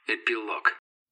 Эпилог.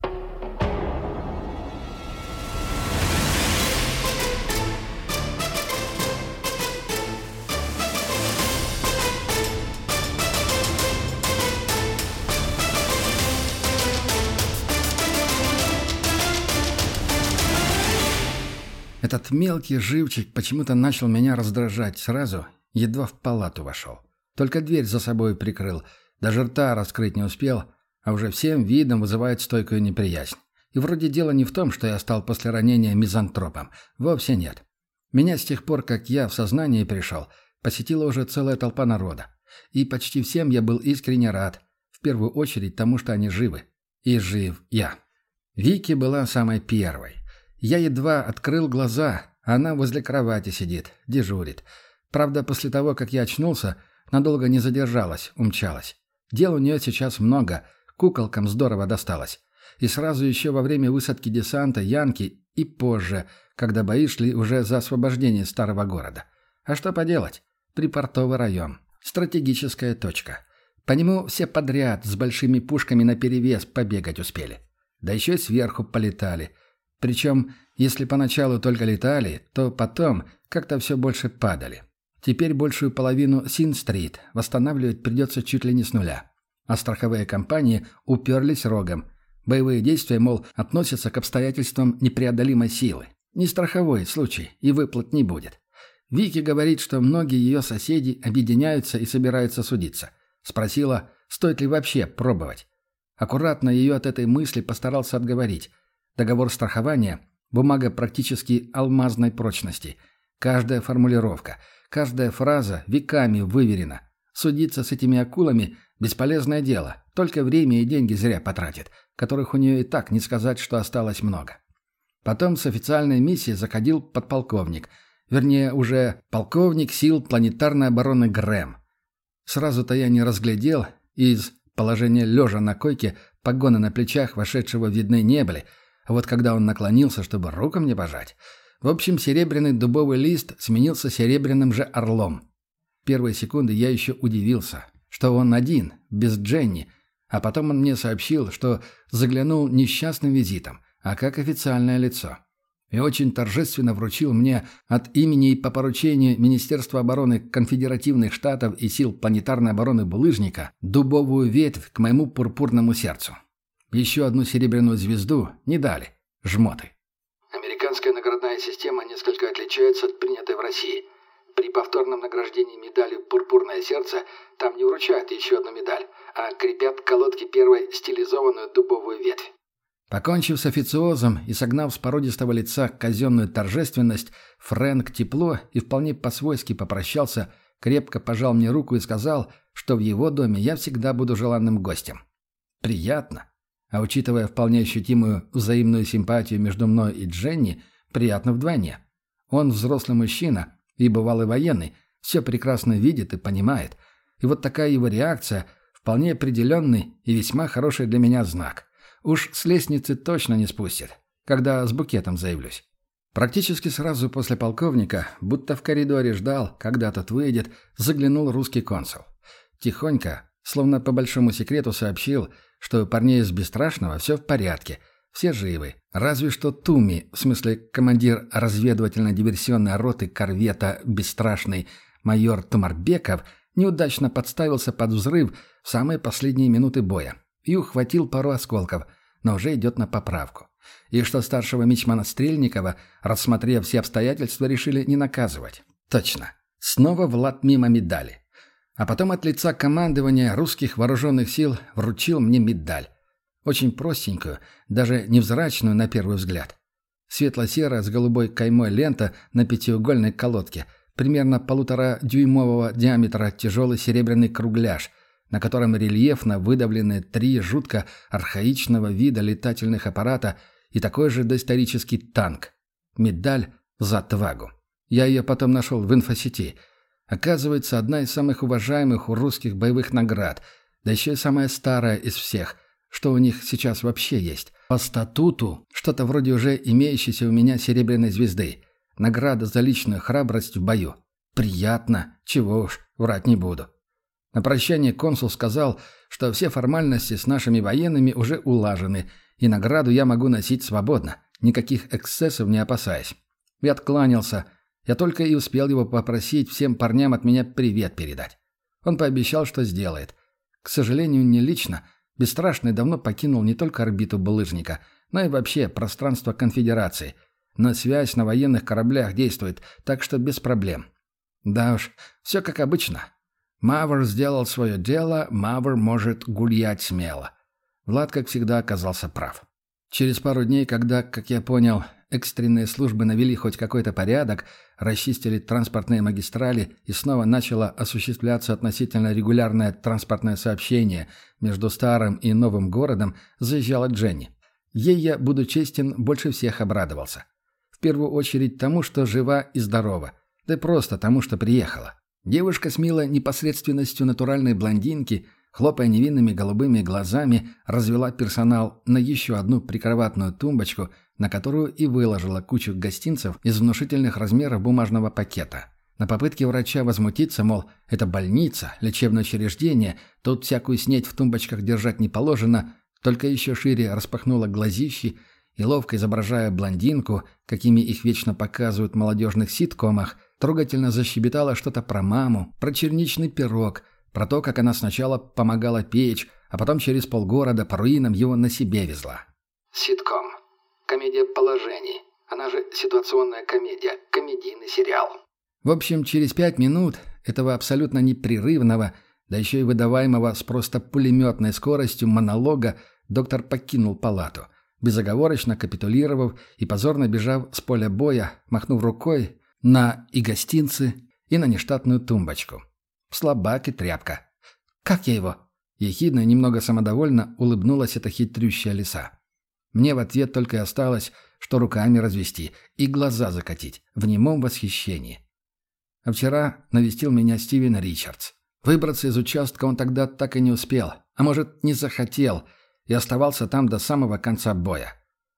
Этот мелкий живчик почему-то начал меня раздражать сразу, едва в палату вошел. Только дверь за собой прикрыл, даже рта раскрыть не успел, а уже всем видом вызывает стойкую неприязнь. И вроде дело не в том, что я стал после ранения мизантропом. Вовсе нет. Меня с тех пор, как я в сознание пришел, посетила уже целая толпа народа. И почти всем я был искренне рад. В первую очередь тому, что они живы. И жив я. Вики была самой первой. Я едва открыл глаза, а она возле кровати сидит, дежурит. Правда, после того, как я очнулся, надолго не задержалась, умчалась. Дел у нее сейчас много, куколкам здорово досталось. И сразу еще во время высадки десанта Янки и позже, когда бои шли уже за освобождение старого города. А что поделать? Припортовый район. Стратегическая точка. По нему все подряд с большими пушками наперевес побегать успели. Да еще и сверху полетали. Причем, если поначалу только летали, то потом как-то все больше падали. Теперь большую половину Син-стрит восстанавливать придется чуть ли не с нуля. А страховые компании уперлись рогом. Боевые действия, мол, относятся к обстоятельствам непреодолимой силы. Не страховой случай, и выплат не будет. Вики говорит, что многие ее соседи объединяются и собираются судиться. Спросила, стоит ли вообще пробовать. Аккуратно ее от этой мысли постарался отговорить. Договор страхования – бумага практически алмазной прочности. Каждая формулировка, каждая фраза веками выверена. Судиться с этими акулами – бесполезное дело, только время и деньги зря потратит, которых у нее и так не сказать, что осталось много. Потом с официальной миссией заходил подполковник, вернее, уже полковник сил планетарной обороны Грэм. Сразу-то я не разглядел, из положения лежа на койке погоны на плечах вошедшего видны не были, а вот когда он наклонился, чтобы руку мне пожать, в общем, серебряный дубовый лист сменился серебряным же орлом. Первые секунды я еще удивился, что он один, без Дженни, а потом он мне сообщил, что заглянул несчастным визитом, а как официальное лицо. И очень торжественно вручил мне от имени и по поручению Министерства обороны Конфедеративных Штатов и сил планетарной обороны Булыжника дубовую ветвь к моему пурпурному сердцу. Еще одну серебряную звезду не дали. Жмоты. Американская наградная система несколько отличается от принятой в России. При повторном награждении медалью «Пурпурное сердце» там не вручают еще одну медаль, а крепят к колодке первой стилизованную дубовую ветвь. Покончив с официозом и согнав с породистого лица казенную торжественность, Фрэнк тепло и вполне по-свойски попрощался, крепко пожал мне руку и сказал, что в его доме я всегда буду желанным гостем. Приятно. А учитывая вполне ощутимую взаимную симпатию между мной и Дженни, приятно вдвойне. Он взрослый мужчина и бывалый военный, все прекрасно видит и понимает. И вот такая его реакция – вполне определенный и весьма хороший для меня знак. Уж с лестницы точно не спустит, когда с букетом заявлюсь. Практически сразу после полковника, будто в коридоре ждал, когда тот выйдет, заглянул русский консул. Тихонько, словно по большому секрету сообщил, что у парней из Бесстрашного все в порядке, все живы. Разве что Туми, в смысле командир разведывательно-диверсионной роты корвета «Бесстрашный» майор Тумарбеков, неудачно подставился под взрыв в самые последние минуты боя и ухватил пару осколков, но уже идет на поправку. И что старшего мичмана Стрельникова, рассмотрев все обстоятельства, решили не наказывать. Точно. Снова Влад мимо медали. А потом от лица командования русских вооруженных сил вручил мне медаль. Очень простенькую, даже невзрачную на первый взгляд. Светло-серая с голубой каймой лента на пятиугольной колодке, примерно 1,5-дюймового диаметра тяжелый серебряный кругляш, на котором рельефно выдавлены 3 жутко архаичного вида летательных аппарата и такой же доисторический танк. Медаль за отвагу. Я ее потом нашел в инфосети. Оказывается, одна из самых уважаемых у русских боевых наград, да еще и самая старая из всех, что у них сейчас вообще есть. По статуту что-то вроде уже имеющейся у меня серебряной звезды. Награда за личную храбрость в бою. Приятно, чего уж, врать не буду. На прощание консул сказал, что все формальности с нашими военными уже улажены, и награду я могу носить свободно, никаких эксцессов не опасаясь. Я откланялся. Я только и успел его попросить всем парням от меня привет передать. Он пообещал, что сделает. К сожалению, не лично. Бесстрашный давно покинул не только орбиту булыжника, но и вообще пространство конфедерации. Но связь на военных кораблях действует, так что без проблем. Да уж, все как обычно. Мавр сделал свое дело, Мавр может гулять смело. Влад, как всегда, оказался прав. Через пару дней, когда, как я понял, экстренные службы навели хоть какой-то порядок, расчистили транспортные магистрали и снова начало осуществляться относительно регулярное транспортное сообщение между старым и новым городом, заезжала Дженни. Ей я, буду честен, больше всех обрадовался. В первую очередь тому, что жива и здорова, да и просто тому, что приехала. Девушка с милой непосредственностью натуральной блондинки, хлопая невинными голубыми глазами, развела персонал на еще одну прикроватную тумбочку, на которую и выложила кучу гостинцев из внушительных размеров бумажного пакета. На попытке врача возмутиться, мол, это больница, лечебное учреждение, тут всякую снеть в тумбочках держать не положено, только еще шире распахнула глазищи и, ловко изображая блондинку, какими их вечно показывают в молодежных ситкомах, трогательно защебетала что-то про маму, про черничный пирог, про то, как она сначала помогала печь, а потом через полгорода по руинам его на себе везла. Ситком. Комедия положений. Она же ситуационная комедия. Комедийный сериал. В общем, через 5 минут этого абсолютно непрерывного, да еще и выдаваемого с просто пулеметной скоростью монолога, доктор покинул палату, безоговорочно капитулировав и позорно бежав с поля боя, махнув рукой на и гостинцы, и на нештатную тумбочку. Слабак и тряпка. «Как я его?» Ехидно и немного самодовольно улыбнулась эта хитрющая лиса. Мне в ответ только и осталось, что руками развести и глаза закатить в немом восхищении. А вчера навестил меня Стивен Ричардс. Выбраться из участка он тогда так и не успел, а может, не захотел, и оставался там до самого конца боя.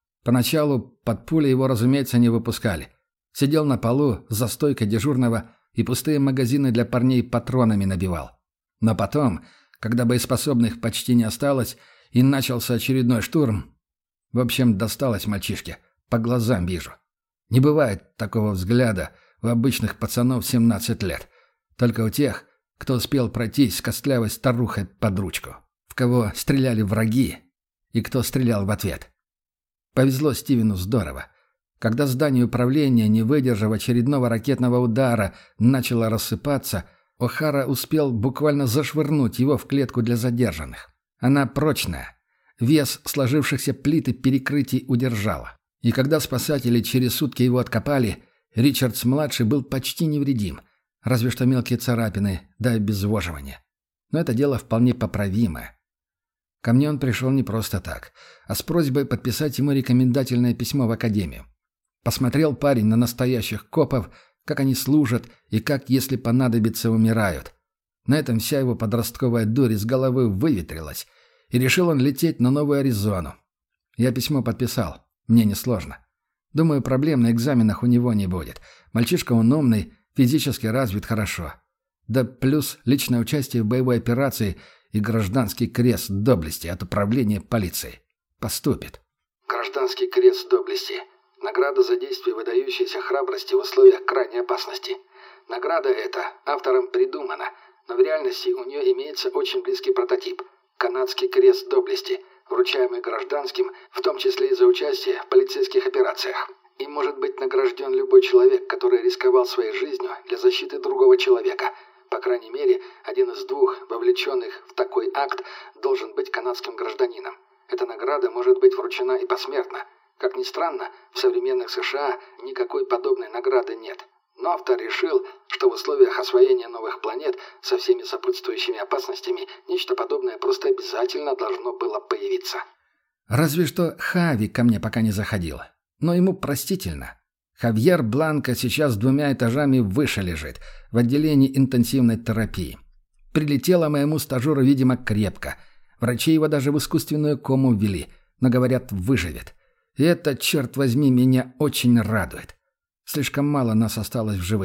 Поначалу под пули его, разумеется, не выпускали. Сидел на полу за стойкой дежурного и пустые магазины для парней патронами набивал. Но потом, когда боеспособных почти не осталось и начался очередной штурм, в общем, досталось мальчишке, по глазам вижу. Не бывает такого взгляда у обычных пацанов 17 лет, только у тех, кто успел пройтись с костлявой старухой под ручку, в кого стреляли враги и кто стрелял в ответ. Повезло Стивену здорово. Когда здание управления, не выдержав очередного ракетного удара, начало рассыпаться, О'Хара успел буквально зашвырнуть его в клетку для задержанных. Она прочная. Вес сложившихся плит и перекрытий удержала. И когда спасатели через сутки его откопали, Ричардс-младший был почти невредим, разве что мелкие царапины, да обезвоживание. Но это дело вполне поправимое. Ко мне он пришел не просто так, а с просьбой подписать ему рекомендательное письмо в академию. Посмотрел парень на настоящих копов, как они служат и как, если понадобится, умирают. На этом вся его подростковая дурь из головы выветрилась, и решил он лететь на Новую Аризону. Я письмо подписал, мне несложно. Думаю, проблем на экзаменах у него не будет. Мальчишка он умный, физически развит хорошо. Да плюс личное участие в боевой операции и гражданский крест доблести от управления полицией. Поступит. Гражданский крест доблести. Награда за действие выдающейся храбрости в условиях крайней опасности. Награда эта автором придумана, но в реальности у нее имеется очень близкий прототип. Канадский крест доблести, вручаемый гражданским, в том числе и за участие в полицейских операциях. Им может быть награжден любой человек, который рисковал своей жизнью для защиты другого человека. По крайней мере, один из двух, вовлеченных в такой акт, должен быть канадским гражданином. Эта награда может быть вручена и посмертно. Как ни странно, в современных США никакой подобной награды нет. Но автор решил, что в условиях освоения новых планет со всеми сопутствующими опасностями нечто подобное просто обязательно должно было появиться. Разве что Хави ко мне пока не заходил. Но ему простительно. Хавьер Бланко сейчас 2 этажами выше лежит, в отделении интенсивной терапии. Прилетело моему стажеру, видимо, крепко. Врачи его даже в искусственную кому ввели, но, говорят, выживет. И это, черт возьми, меня очень радует. Слишком мало нас осталось в живых,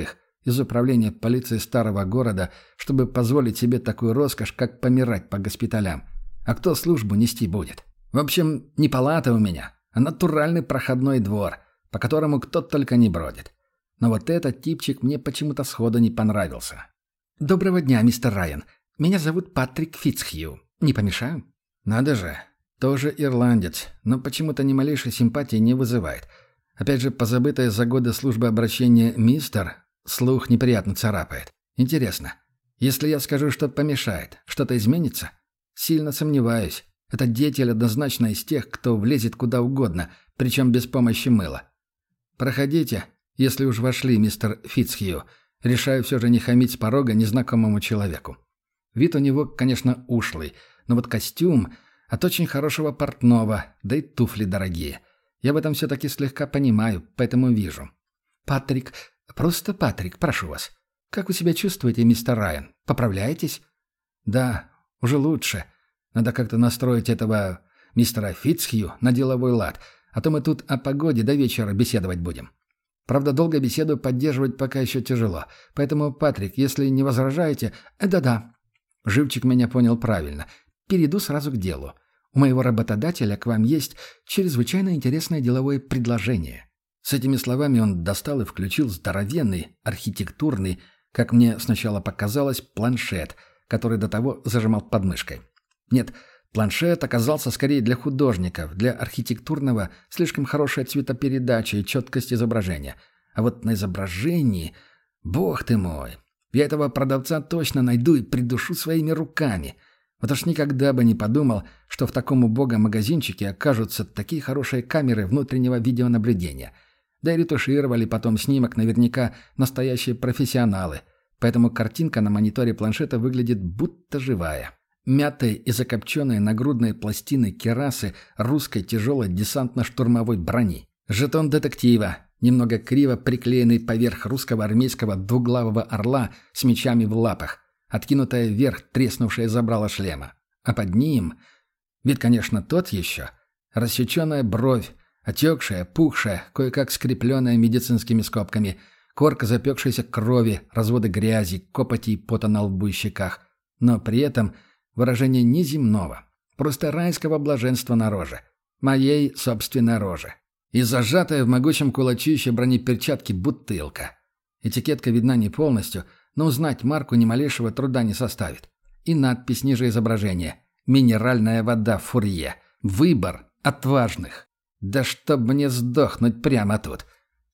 из управления полиции старого города, чтобы позволить себе такую роскошь, как помирать по госпиталям. А кто службу нести будет? В общем, не палата у меня, а натуральный проходной двор, по которому кто только не бродит. Но вот этот типчик мне почему-то сходу не понравился. «Доброго дня, мистер Райан. Меня зовут Патрик Фицхью. Не помешаю?» «Надо же. Тоже ирландец, но почему-то ни малейшей симпатии не вызывает. Опять же, позабытая за годы службы обращения «мистер» слух неприятно царапает. Интересно, если я скажу, что помешает, что-то изменится? Сильно сомневаюсь. Этот деятель однозначно из тех, кто влезет куда угодно, причем без помощи мыла. Проходите, если уж вошли, мистер Фицхью. Решаю все же не хамить с порога незнакомому человеку. Вид у него, конечно, ушлый, но вот костюм от очень хорошего портного, да и туфли дорогие. Я в этом все-таки слегка понимаю, поэтому вижу. «Патрик, просто Патрик, прошу вас. Как вы себя чувствуете, мистер Райан? Поправляетесь?» «Да, уже лучше. Надо как-то настроить этого мистера Фицхью на деловой лад, а то мы тут о погоде до вечера беседовать будем. Правда, долго беседу поддерживать пока еще тяжело, поэтому, Патрик, если не возражаете...» «Да-да». Живчик меня понял правильно. «Перейду сразу к делу. У моего работодателя к вам есть чрезвычайно интересное деловое предложение». С этими словами он достал и включил здоровенный, архитектурный, как мне сначала показалось, планшет, который до того зажимал под мышкой. Нет, планшет оказался скорее для художников, для архитектурного слишком хорошая цветопередача и четкость изображения. А вот на изображении... Бог ты мой! Я этого продавца точно найду и придушу своими руками. Вот уж никогда бы не подумал, что в таком убогом магазинчике окажутся такие хорошие камеры внутреннего видеонаблюдения. Да и ретушировали потом снимок наверняка настоящие профессионалы. Поэтому картинка на мониторе планшета выглядит будто живая. Мятые и закопченные нагрудные пластины кирасы русской тяжелой десантно-штурмовой брони. Жетон детектива, немного криво приклеенный поверх русского армейского двуглавого орла с мечами в лапах, откинутая вверх треснувшее забрало шлема. А под ним... Вид, конечно, тот еще. Рассеченная бровь, отекшая, пухшая, кое-как скрепленная медицинскими скобками, корка запекшейся крови, разводы грязи, копоти и пота на лбу и щеках. Но при этом выражение неземного, просто райского блаженства на роже. Моей собственной роже. И зажатая в могучем кулачище бронеперчатки бутылка. Этикетка видна не полностью, но узнать марку ни малейшего труда не составит. И надпись ниже изображения. «Минеральная вода Фурье. Выбор отважных». Да чтоб мне сдохнуть прямо тут.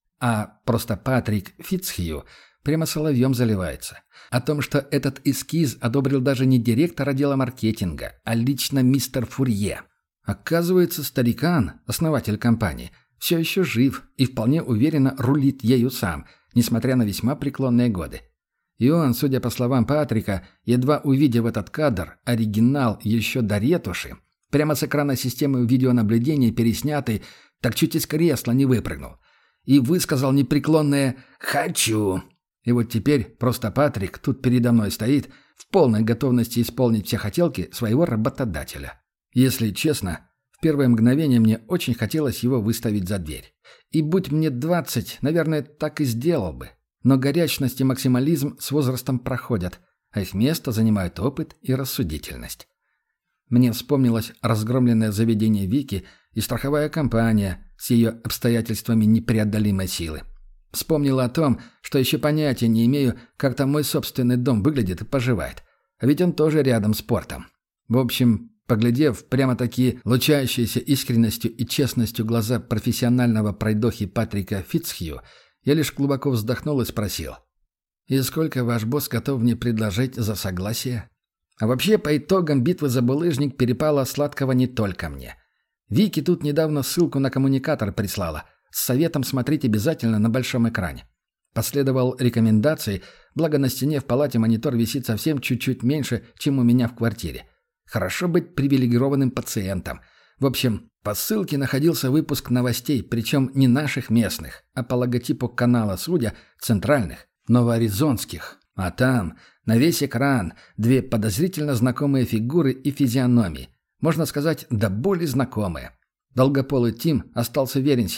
А просто Патрик Фицхью прямо соловьем заливается. О том, что этот эскиз одобрил даже не директор отдела маркетинга, а лично мистер Фурье. Оказывается, старикан, основатель компании, все еще жив и вполне уверенно рулит ею сам, несмотря на весьма преклонные годы. И он, судя по словам Патрика, едва увидев этот кадр, оригинал еще до ретуши, прямо с экрана системы видеонаблюдения переснятый, так чуть из кресла не выпрыгнул. И высказал непреклонное «хочу». И вот теперь просто Патрик тут передо мной стоит в полной готовности исполнить все хотелки своего работодателя. Если честно, в первое мгновение мне очень хотелось его выставить за дверь. И будь мне 20, наверное, так и сделал бы. Но горячность и максимализм с возрастом проходят, а их место занимают опыт и рассудительность. Мне вспомнилось разгромленное заведение Вики и страховая компания с ее обстоятельствами непреодолимой силы. Вспомнила о том, что еще понятия не имею, как там мой собственный дом выглядит и поживает. А ведь он тоже рядом с портом. В общем, поглядев прямо-таки лучающиеся искренностью и честностью глаза профессионального пройдохи Патрика Фицхью, я лишь глубоко вздохнул и спросил: «И сколько ваш босс готов мне предложить за согласие?» А вообще, по итогам битвы за булыжник перепало сладкого не только мне. Вики тут недавно ссылку на коммуникатор прислала. С советом смотреть обязательно на большом экране. Последовал рекомендации, благо на стене в палате монитор висит совсем чуть-чуть меньше, чем у меня в квартире. Хорошо быть привилегированным пациентом. В общем, по ссылке находился выпуск новостей, причем не наших местных, а по логотипу канала, судя, центральных, новоаризонских. А там, на весь экран, две подозрительно знакомые фигуры и физиономии. Можно сказать, до боли знакомые. Долгополый Тим остался верен себе.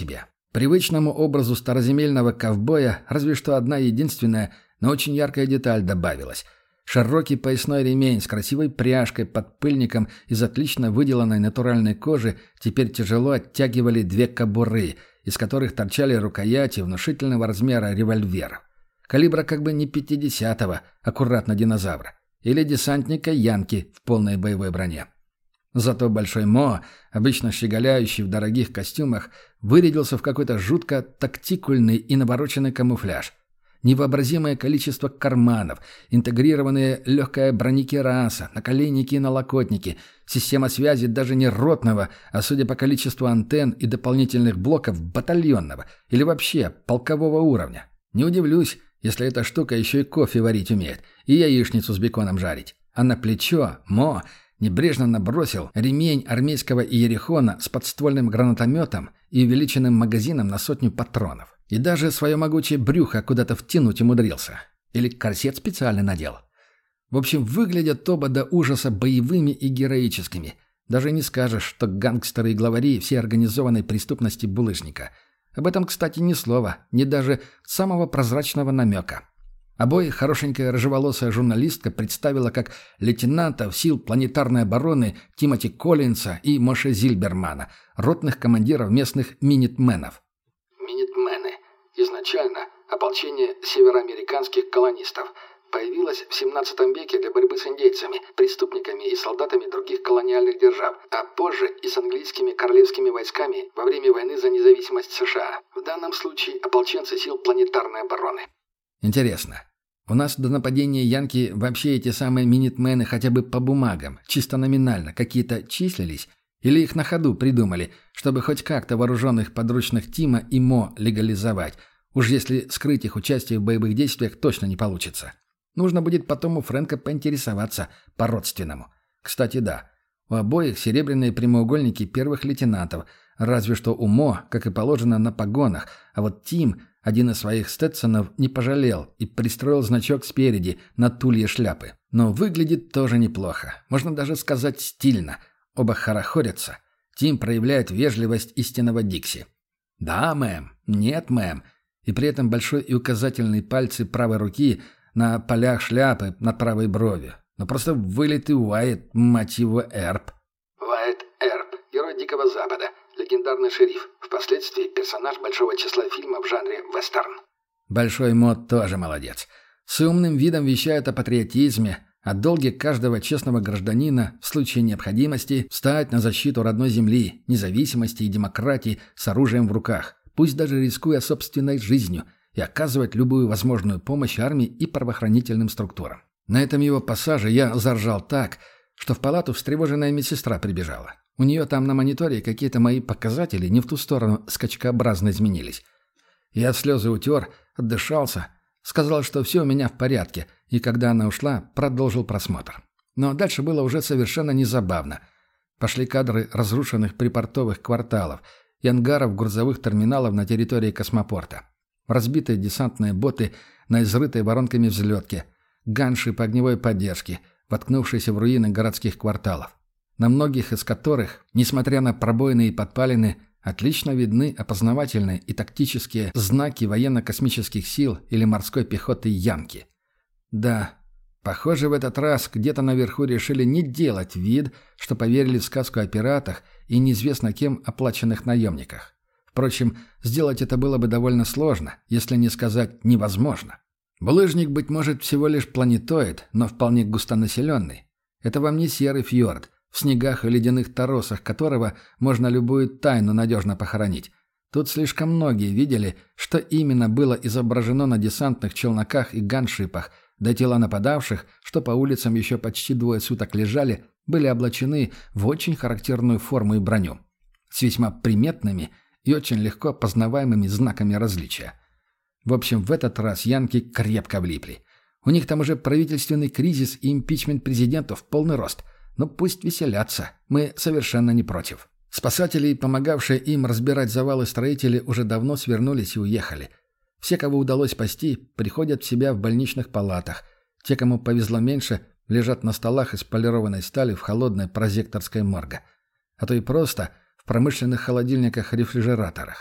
Привычному образу староземельного ковбоя разве что одна единственная, но очень яркая деталь добавилась. Широкий поясной ремень с красивой пряжкой под пыльником из отлично выделанной натуральной кожи теперь тяжело оттягивали две кобуры, из которых торчали рукояти внушительного размера револьверов. Калибра как бы не 50-го, аккуратно динозавра, или десантника Янки в полной боевой броне. Зато Большой Мо, обычно щеголяющий в дорогих костюмах, вырядился в какой-то жутко тактикульный и навороченный камуфляж. Невообразимое количество карманов, интегрированные легкая бронекираса, наколенники и налокотники, система связи даже не ротного, а, судя по количеству антенн и дополнительных блоков, батальонного или вообще полкового уровня. Не удивлюсь, если эта штука еще и кофе варить умеет, и яичницу с беконом жарить. А на плечо Мо небрежно набросил ремень армейского иерихона с подствольным гранатометом и увеличенным магазином на 100 патронов. И даже свое могучее брюхо куда-то втянуть умудрился. Или корсет специально надел. В общем, выглядят оба до ужаса боевыми и героическими. Даже не скажешь, что гангстеры и главари всей организованной преступности булыжника. Об этом, кстати, ни слова, ни даже самого прозрачного намека. Обоих хорошенькая рыжеволосая журналистка представила как лейтенантов сил планетарной обороны Тимоти Коллинса и Моше Зильбермана, ротных командиров местных минитменов. Минитмены. Изначально ополчение североамериканских колонистов. Появилось в 17 веке для борьбы с индейцами, преступниками и солдатами других колониальных держав, а позже и с английскими королевскими войсками во время войны за независимость США. В данном случае ополченцы сил планетарной обороны. Интересно, у нас до нападения Янки вообще эти самые минитмены хотя бы по бумагам, чисто номинально, какие-то числились? Или их на ходу придумали, чтобы хоть как-то вооруженных подручных Тима и Мо легализовать, уж если скрыть их участие в боевых действиях точно не получится? Нужно будет потом у Фрэнка поинтересоваться по-родственному. Кстати, да, у обоих серебряные прямоугольники первых лейтенантов, разве что у Мо, как и положено, на погонах, а вот Тим один из своих стетсонов не пожалел и пристроил значок спереди на тулье шляпы. Но выглядит тоже неплохо, можно даже сказать стильно. Оба хорохорятся. Тим проявляет вежливость истинного Дикси. «Да, мэм», «нет, мэм», и при этом большой и указательный пальцы правой руки на полях шляпы над правой бровью. Но просто вылитый Уайт, мать его, Эрп. Уайт Эрп, герой Дикого Запада, легендарный шериф, впоследствии персонаж большого числа фильмов в жанре вестерн. Большой Мод тоже молодец. С умным видом вещает о патриотизме, о долге каждого честного гражданина в случае необходимости встать на защиту родной земли, независимости и демократии с оружием в руках, пусть даже рискуя собственной жизнью, и оказывать любую возможную помощь армии и правоохранительным структурам. На этом его пассаже я заржал так, что в палату встревоженная медсестра прибежала. У нее там на мониторе какие-то мои показатели не в ту сторону скачкообразно изменились. Я слезы утер, отдышался, сказал, что все у меня в порядке, и когда она ушла, продолжил просмотр. Но дальше было уже совершенно незабавно. Пошли кадры разрушенных припортовых кварталов и ангаров грузовых терминалов на территории космопорта. Разбитые десантные боты на изрытой воронками взлетке, ганши по огневой поддержке, воткнувшиеся в руины городских кварталов, на многих из которых, несмотря на пробоины и подпалины, отлично видны опознавательные и тактические знаки военно-космических сил или морской пехоты Янки. Да, похоже, в этот раз где-то наверху решили не делать вид, что поверили в сказку о пиратах и неизвестно кем оплаченных наемниках. Впрочем, сделать это было бы довольно сложно, если не сказать невозможно. Булыжник, быть может, всего лишь планетоид, но вполне густонаселенный. Это вам не серый фьорд, в снегах и ледяных торосах которого можно любую тайну надежно похоронить. Тут слишком многие видели, что именно было изображено на десантных челноках и ганшипах, да тела нападавших, что по улицам еще почти 2 суток лежали, были облачены в очень характерную форму и броню, с весьма приметными и очень легко познаваемыми знаками различия. В общем, в этот раз янки крепко влипли. У них там уже правительственный кризис и импичмент президентов в полный рост. Но пусть веселятся, мы совершенно не против. Спасатели, помогавшие им разбирать завалы строители, уже давно свернулись и уехали. Все, кого удалось спасти, приходят в себя в больничных палатах. Те, кому повезло меньше, лежат на столах из полированной стали в холодной прозекторской морге. А то и просто в промышленных холодильниках-рефрижераторах.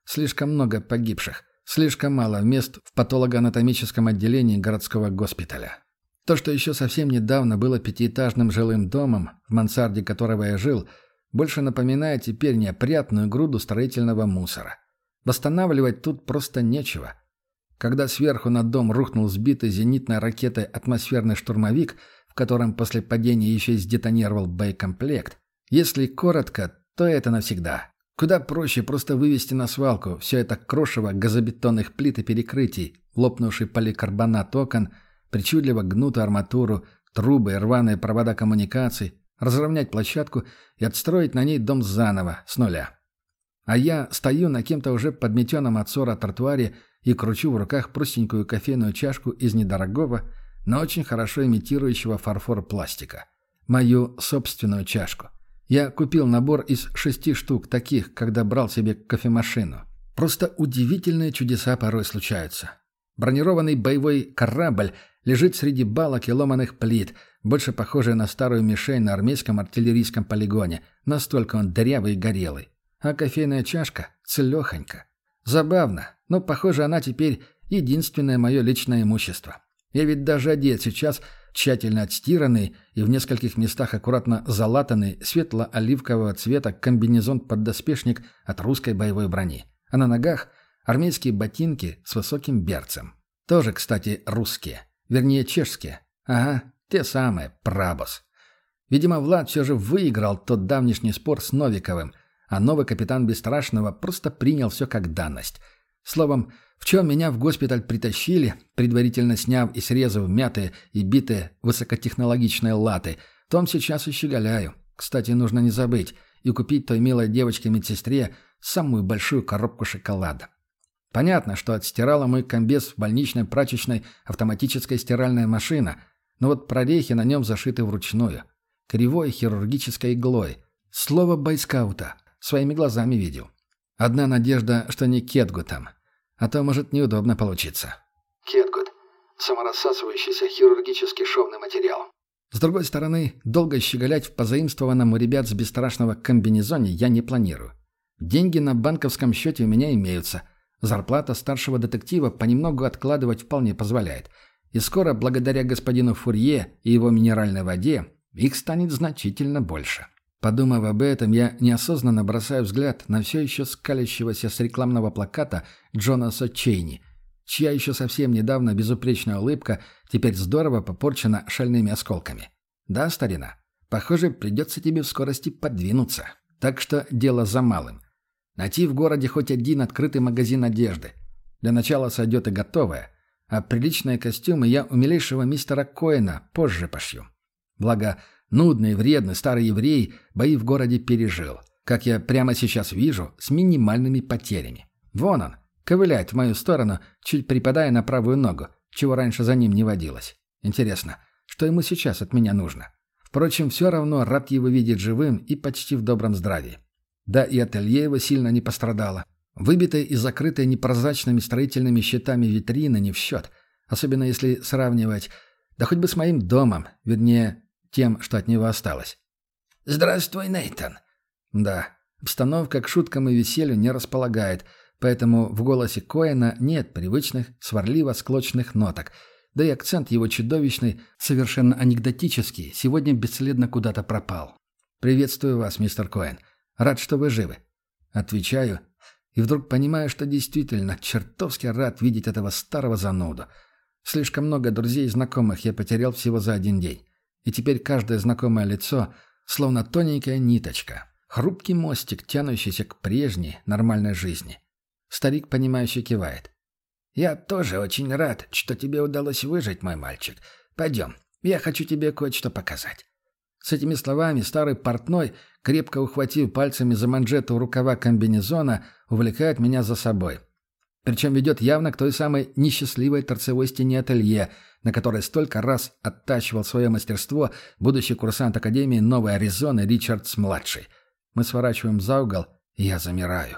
Слишком много погибших. Слишком мало мест в патологоанатомическом отделении городского госпиталя. То, что еще совсем недавно было пятиэтажным жилым домом, в мансарде которого я жил, больше напоминает теперь неопрятную груду строительного мусора. Восстанавливать тут просто нечего. Когда сверху на дом рухнул сбитый зенитной ракетой атмосферный штурмовик, в котором после падения еще и сдетонировал боекомплект, если коротко, то это навсегда. Куда проще просто вывести на свалку все это крошево газобетонных плит и перекрытий, лопнувший поликарбонат окон, причудливо гнутую арматуру, трубы и рваные провода коммуникаций, разровнять площадку и отстроить на ней дом заново, с нуля. А я стою на кем-то уже подметенном от ссора тротуаре и кручу в руках простенькую кофейную чашку из недорогого, но очень хорошо имитирующего фарфор пластика. Мою собственную чашку. Я купил набор из 6 штук таких, когда брал себе кофемашину. Просто удивительные чудеса порой случаются. Бронированный боевой корабль лежит среди балок и ломаных плит, больше похожий на старую мишень на армейском артиллерийском полигоне, настолько он дырявый и горелый. А кофейная чашка целехонька. Забавно, но, похоже, она теперь единственное мое личное имущество. Я ведь даже одет сейчас тщательно отстиранный и в нескольких местах аккуратно залатанный светло-оливкового цвета комбинезон-поддоспешник от русской боевой брони. А на ногах армейские ботинки с высоким берцем. Тоже, кстати, русские. Вернее, чешские. Ага, те самые, Прабос. Видимо, Влад все же выиграл тот давнишний спор с Новиковым, а новый капитан Бесстрашного просто принял все как данность. Словом, в чем меня в госпиталь притащили, предварительно сняв и срезав мятые и битые высокотехнологичные латы, том сейчас и щеголяю. Кстати, нужно не забыть и купить той милой девочке-медсестре самую большую коробку шоколада. Понятно, что отстирала мой комбез в больничной прачечной автоматическая стиральная машина, но вот прорехи на нем зашиты вручную. Кривой хирургической иглой. Слово бойскаута. Своими глазами видел. Одна надежда, что не кетгутом. А то может неудобно получиться. Кетгут. Саморассасывающийся хирургический шовный материал. С другой стороны, долго щеголять в позаимствованном у ребят с Бесстрашного комбинезоне я не планирую. Деньги на банковском счете у меня имеются. Зарплата старшего детектива понемногу откладывать вполне позволяет. И скоро, благодаря господину Фурье и его минеральной воде, их станет значительно больше. Подумав об этом, я неосознанно бросаю взгляд на все еще скалящегося с рекламного плаката Джонаса Чейни, чья еще совсем недавно безупречная улыбка теперь здорово попорчена шальными осколками. Да, старина, похоже, придется тебе в скорости подвинуться. Так что дело за малым. Найти в городе хоть один открытый магазин одежды. Для начала сойдет и готовое, а приличные костюмы я у милейшего мистера Коэна позже пошью. Благо, нудный, вредный старый еврей бои в городе пережил, как я прямо сейчас вижу, с минимальными потерями. Вон он, ковыляет в мою сторону, чуть припадая на правую ногу, чего раньше за ним не водилось. Интересно, что ему сейчас от меня нужно? Впрочем, все равно рад его видеть живым и почти в добром здравии. Да и ателье его сильно не пострадало. Выбитые и закрытые непрозрачными строительными щитами витрины не в счет, особенно если сравнивать, да хоть бы с моим домом, вернее, тем, что от него осталось. «Здравствуй, Нейтан!» Да, обстановка к шуткам и веселью не располагает, поэтому в голосе Коэна нет привычных сварливо-склочных ноток, да и акцент его чудовищный, совершенно анекдотический, сегодня бесследно куда-то пропал. «Приветствую вас, мистер Коэн. Рад, что вы живы». Отвечаю, и вдруг понимаю, что действительно чертовски рад видеть этого старого зануду. Слишком много друзей и знакомых я потерял всего за один день. И теперь каждое знакомое лицо словно тоненькая ниточка, хрупкий мостик, тянущийся к прежней, нормальной жизни. Старик, понимающе кивает. «Я тоже очень рад, что тебе удалось выжить, мой мальчик. Пойдем, я хочу тебе кое-что показать». С этими словами старый портной, крепко ухватив пальцами за манжету рукава комбинезона, увлекает меня за собой. Причем ведет явно к той самой несчастливой торцевой стене ателье, на которой столько раз оттачивал свое мастерство будущий курсант Академии Новой Аризоны Ричардс-младший. Мы сворачиваем за угол, и я замираю.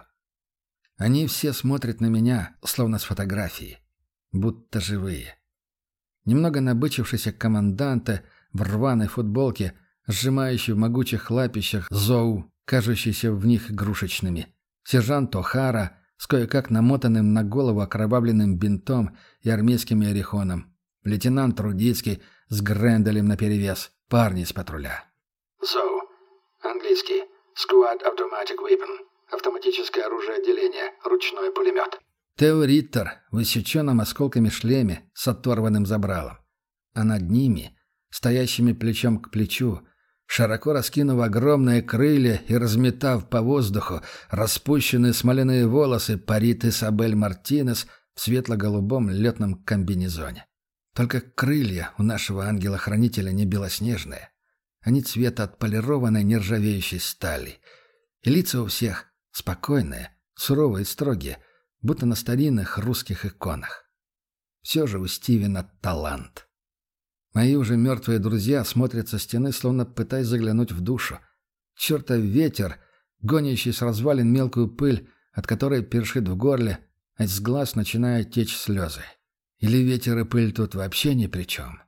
Они все смотрят на меня, словно с фотографии, будто живые. Немного набычившиеся команданты в рваной футболке, сжимающие в могучих лапищах зоу, кажущиеся в них игрушечными. Сержант О'Хара, с кое-как намотанным на голову окровавленным бинтом и армейским орехоном. Лейтенант Рудицкий с Гренделем наперевес. Парни с патруля. ЗОУ. Английский. Squad Automatic Weapon. Автоматическое оружие отделения. Ручной пулемет. Тео Риттер в иссеченном осколками шлеме с оторванным забралом. А над ними, стоящими плечом к плечу, широко раскинув огромные крылья и разметав по воздуху распущенные смоляные волосы, парит Исабель Мартинес в светло-голубом летном комбинезоне. Только крылья у нашего ангела-хранителя не белоснежные. Они цвета отполированной нержавеющей стали. И лица у всех спокойные, суровые и строгие, будто на старинных русских иконах. Все же у Стивена талант. Мои уже мертвые друзья смотрят со стены, словно пытаясь заглянуть в душу. Чертов ветер, гонящий с развалин мелкую пыль, от которой першит в горле, а из глаз начинают течь слезы. Или ветер и пыль тут вообще ни при чем.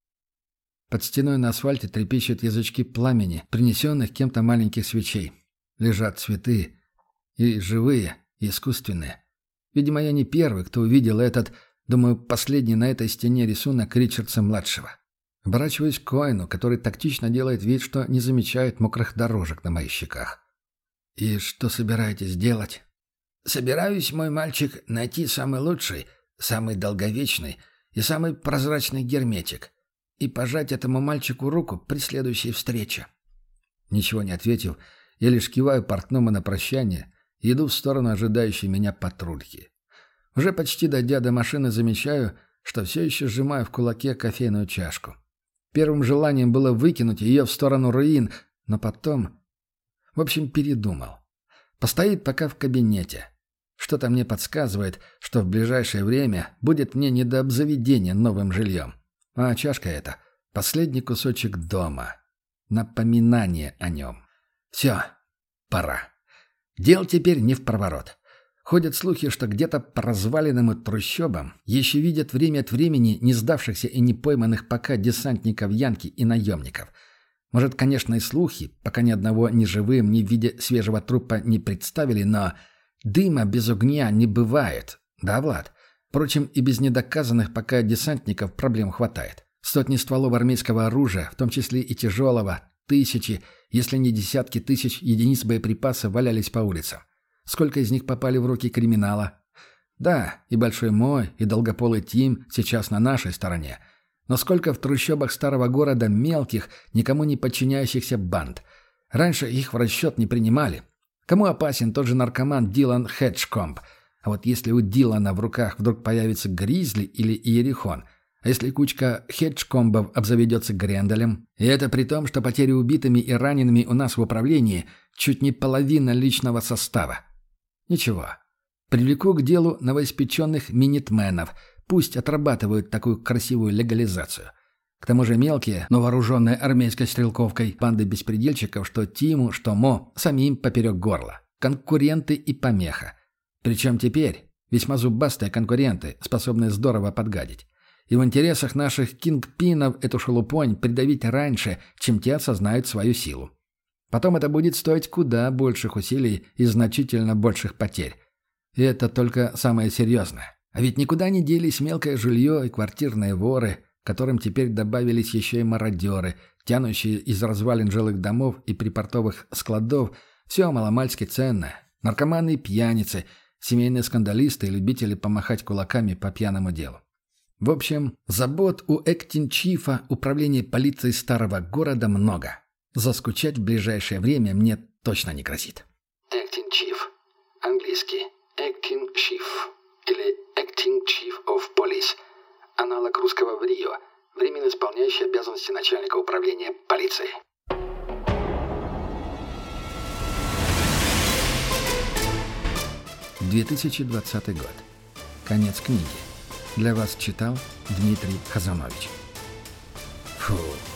Под стеной на асфальте трепещут язычки пламени, принесенных кем-то маленьких свечей. Лежат цветы. И живые, и искусственные. Видимо, я не первый, кто увидел этот, думаю, последний на этой стене рисунок Ричардса-младшего. Оборачиваюсь к Коэну, который тактично делает вид, что не замечает мокрых дорожек на моих щеках. «И что собираетесь делать?» «Собираюсь, мой мальчик, найти самый лучший, самый долговечный и самый прозрачный герметик и пожать этому мальчику руку при следующей встрече». Ничего не ответив, я лишь киваю портному на прощание и иду в сторону ожидающей меня патрульки. Уже почти дойдя до машины, замечаю, что все еще сжимаю в кулаке кофейную чашку. Первым желанием было выкинуть ее в сторону руин, но потом... В общем, передумал. Постоит пока в кабинете. Что-то мне подсказывает, что в ближайшее время будет мне не до обзаведения новым жильем. А чашка эта — последний кусочек дома. Напоминание о нем. Все, пора. Дел теперь не впроворот. Ходят слухи, что где-то по развалинам и трущобам еще видят время от времени не сдавшихся и не пойманных пока десантников Янки и наемников. Может, конечно, и слухи, пока ни одного ни живым, ни в виде свежего трупа не представили, но дыма без огня не бывает. Да, Влад? Впрочем, и без недоказанных пока десантников проблем хватает. Сотни стволов армейского оружия, в том числе и тяжелого, тысячи, если не десятки тысяч единиц боеприпасов валялись по улицам. Сколько из них попали в руки криминала? Да, и Большой Мой, и Долгополый Тим сейчас на нашей стороне. Но сколько в трущобах старого города мелких, никому не подчиняющихся банд? Раньше их в расчет не принимали. Кому опасен тот же наркоман Дилан Хеджкомб? А вот если у Дилана в руках вдруг появится Гризли или Иерихон, а если кучка Хеджкомбов обзаведется Гренделем? И это при том, что потери убитыми и ранеными у нас в управлении чуть не половина личного состава. Ничего. Привлеку к делу новоиспеченных минитменов. Пусть отрабатывают такую красивую легализацию. К тому же мелкие, но вооруженные армейской стрелковкой банды беспредельщиков, что Тиму, что Мо, самим поперек горла. Конкуренты и помеха. Причем теперь весьма зубастые конкуренты, способные здорово подгадить. И в интересах наших кингпинов эту шелупонь придавить раньше, чем те осознают свою силу. Потом это будет стоить куда больших усилий и значительно больших потерь. И это только самое серьезное. А ведь никуда не делись мелкое жилье и квартирные воры, которым теперь добавились еще и мародеры, тянущие из развалин жилых домов и припортовых складов все маломальски ценное. Наркоманы и пьяницы, семейные скандалисты и любители помахать кулаками по пьяному делу. В общем, забот у Эктин-Чифа управления полиции старого города много. Заскучать в ближайшее время мне точно не грозит. Acting-Chief. Английский. Acting-Chief. Или Acting-Chief of Police. Аналог русского в Рио. Временно исполняющий обязанности начальника управления полиции. — 2020 год. Конец книги. Для вас читал Дмитрий Хазанович. Фу.